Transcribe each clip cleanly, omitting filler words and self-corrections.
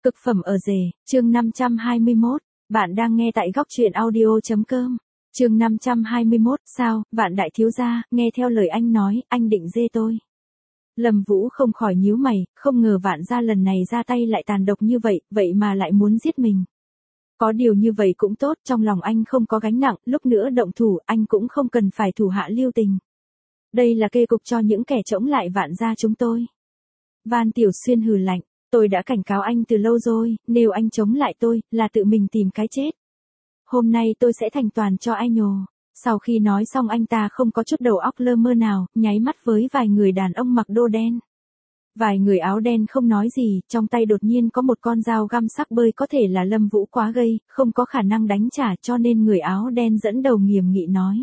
Cực phẩm ở rể, chương 521, bạn đang nghe tại góc truyện audio.com. Chương 521, sao, Vạn đại thiếu gia, nghe theo lời anh nói, anh định dê tôi. Lâm Vũ không khỏi nhíu mày, không ngờ Vạn gia lần này ra tay lại tàn độc như vậy, vậy mà lại muốn giết mình. Có điều như vậy cũng tốt, trong lòng anh không có gánh nặng, lúc nữa động thủ, anh cũng không cần phải thủ hạ lưu tình. Đây là kê cục cho những kẻ chống lại Vạn gia chúng tôi. Van Tiểu Xuyên hừ lạnh. Tôi đã cảnh cáo anh từ lâu rồi, nếu anh chống lại tôi, là tự mình tìm cái chết. Hôm nay tôi sẽ thành toàn cho anh nhồ. Sau khi nói xong anh ta không có chút đầu óc lơ mơ nào, nháy mắt với vài người đàn ông mặc đồ đen. Vài người áo đen không nói gì, trong tay đột nhiên có một con dao găm sắc bơi, có thể là Lâm Vũ quá gây, không có khả năng đánh trả, cho nên người áo đen dẫn đầu nghiêm nghị nói.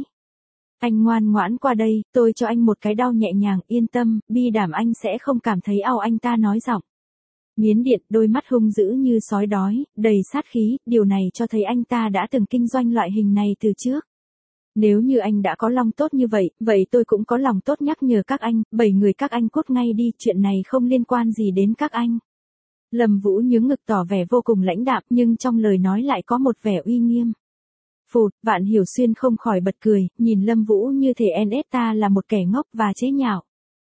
Anh ngoan ngoãn qua đây, tôi cho anh một cái đau nhẹ nhàng, yên tâm, bi đảm anh sẽ không cảm thấy đau, anh ta nói giọng. Miến Điện, đôi mắt hung dữ như sói đói, đầy sát khí, điều này cho thấy anh ta đã từng kinh doanh loại hình này từ trước. Nếu như anh đã có lòng tốt như vậy, vậy tôi cũng có lòng tốt nhắc nhở các anh, 7 người các anh cút ngay đi, chuyện này không liên quan gì đến các anh. Lâm Vũ nhướng ngực tỏ vẻ vô cùng lãnh đạm, nhưng trong lời nói lại có một vẻ uy nghiêm. Phụt, Vạn Hiểu Xuyên không khỏi bật cười, nhìn Lâm Vũ như thể NS ta là một kẻ ngốc và chế nhạo.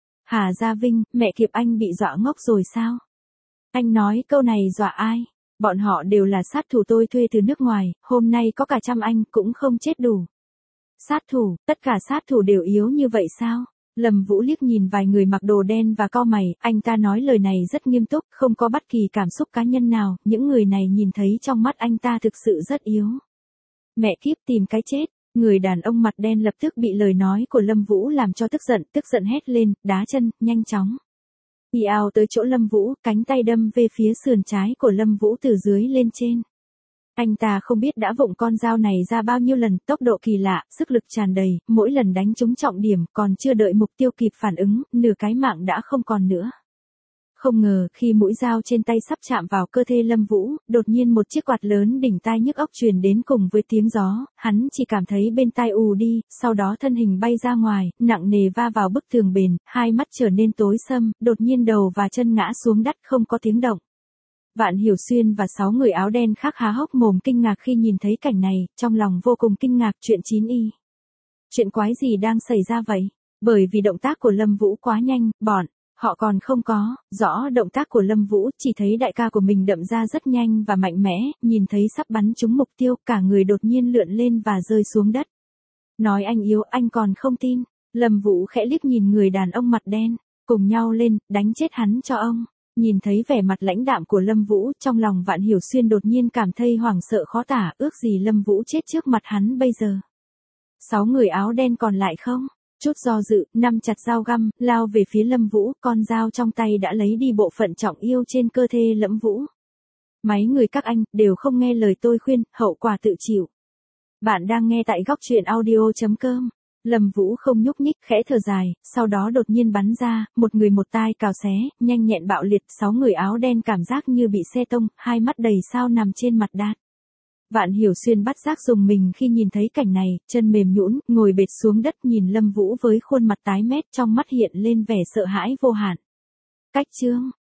Hà Gia Vinh, mẹ kiếp anh bị dọa ngốc rồi sao? Anh nói câu này dọa ai? Bọn họ đều là sát thủ tôi thuê từ nước ngoài, hôm nay có cả trăm anh cũng không chết đủ. Sát thủ, tất cả sát thủ đều yếu như vậy sao? Lâm Vũ liếc nhìn vài người mặc đồ đen và cau mày, anh ta nói lời này rất nghiêm túc, không có bất kỳ cảm xúc cá nhân nào, những người này nhìn thấy trong mắt anh ta thực sự rất yếu. Mẹ kiếp tìm cái chết. Người đàn ông mặt đen lập tức bị lời nói của Lâm Vũ làm cho tức giận hét lên, đá chân, nhanh chóng. Y ao tới chỗ Lâm Vũ, cánh tay đâm về phía sườn trái của Lâm Vũ từ dưới lên trên. Anh ta không biết đã vụng con dao này ra bao nhiêu lần, tốc độ kỳ lạ, sức lực tràn đầy, mỗi lần đánh trúng trọng điểm, còn chưa đợi mục tiêu kịp phản ứng, nửa cái mạng đã không còn nữa. Không ngờ, khi mũi dao trên tay sắp chạm vào cơ thể Lâm Vũ, đột nhiên một chiếc quạt lớn đỉnh tai nhức óc truyền đến cùng với tiếng gió, hắn chỉ cảm thấy bên tai ù đi, sau đó thân hình bay ra ngoài, nặng nề va vào bức tường bền, hai mắt trở nên tối sầm, đột nhiên đầu và chân ngã xuống đất không có tiếng động. Vạn Hiểu Xuyên và 6 người áo đen khác há hốc mồm kinh ngạc khi nhìn thấy cảnh này, trong lòng vô cùng kinh ngạc. Chuyện 9y. Chuyện quái gì đang xảy ra vậy? Bởi vì động tác của Lâm Vũ quá nhanh, họ còn không có rõ động tác của Lâm Vũ, chỉ thấy đại ca của mình đậm ra rất nhanh và mạnh mẽ, nhìn thấy sắp bắn trúng mục tiêu, cả người đột nhiên lượn lên và rơi xuống đất. Nói anh yếu, anh còn không tin. Lâm Vũ khẽ liếc nhìn người đàn ông mặt đen, cùng nhau lên, đánh chết hắn cho ông. Nhìn thấy vẻ mặt lãnh đạm của Lâm Vũ, trong lòng Vạn Hiểu Xuyên đột nhiên cảm thấy hoảng sợ khó tả, ước gì Lâm Vũ chết trước mặt hắn bây giờ. 6 người áo đen còn lại không chút do dự, nắm chặt dao găm, lao về phía Lâm Vũ, con dao trong tay đã lấy đi bộ phận trọng yêu trên cơ thể Lâm Vũ. Mấy người các anh, đều không nghe lời tôi khuyên, hậu quả tự chịu. Bạn đang nghe tại góc truyện audio.com. Lâm Vũ không nhúc nhích, khẽ thở dài, sau đó đột nhiên bắn ra, một người một tai cào xé, nhanh nhẹn bạo liệt, 6 người áo đen cảm giác như bị xe tông, hai mắt đầy sao nằm trên mặt đất. Vạn Hiểu Xuyên bắt giác dùng mình khi nhìn thấy cảnh này, chân mềm nhũn, ngồi bệt xuống đất nhìn Lâm Vũ với khuôn mặt tái mét, trong mắt hiện lên vẻ sợ hãi vô hạn. Cách chương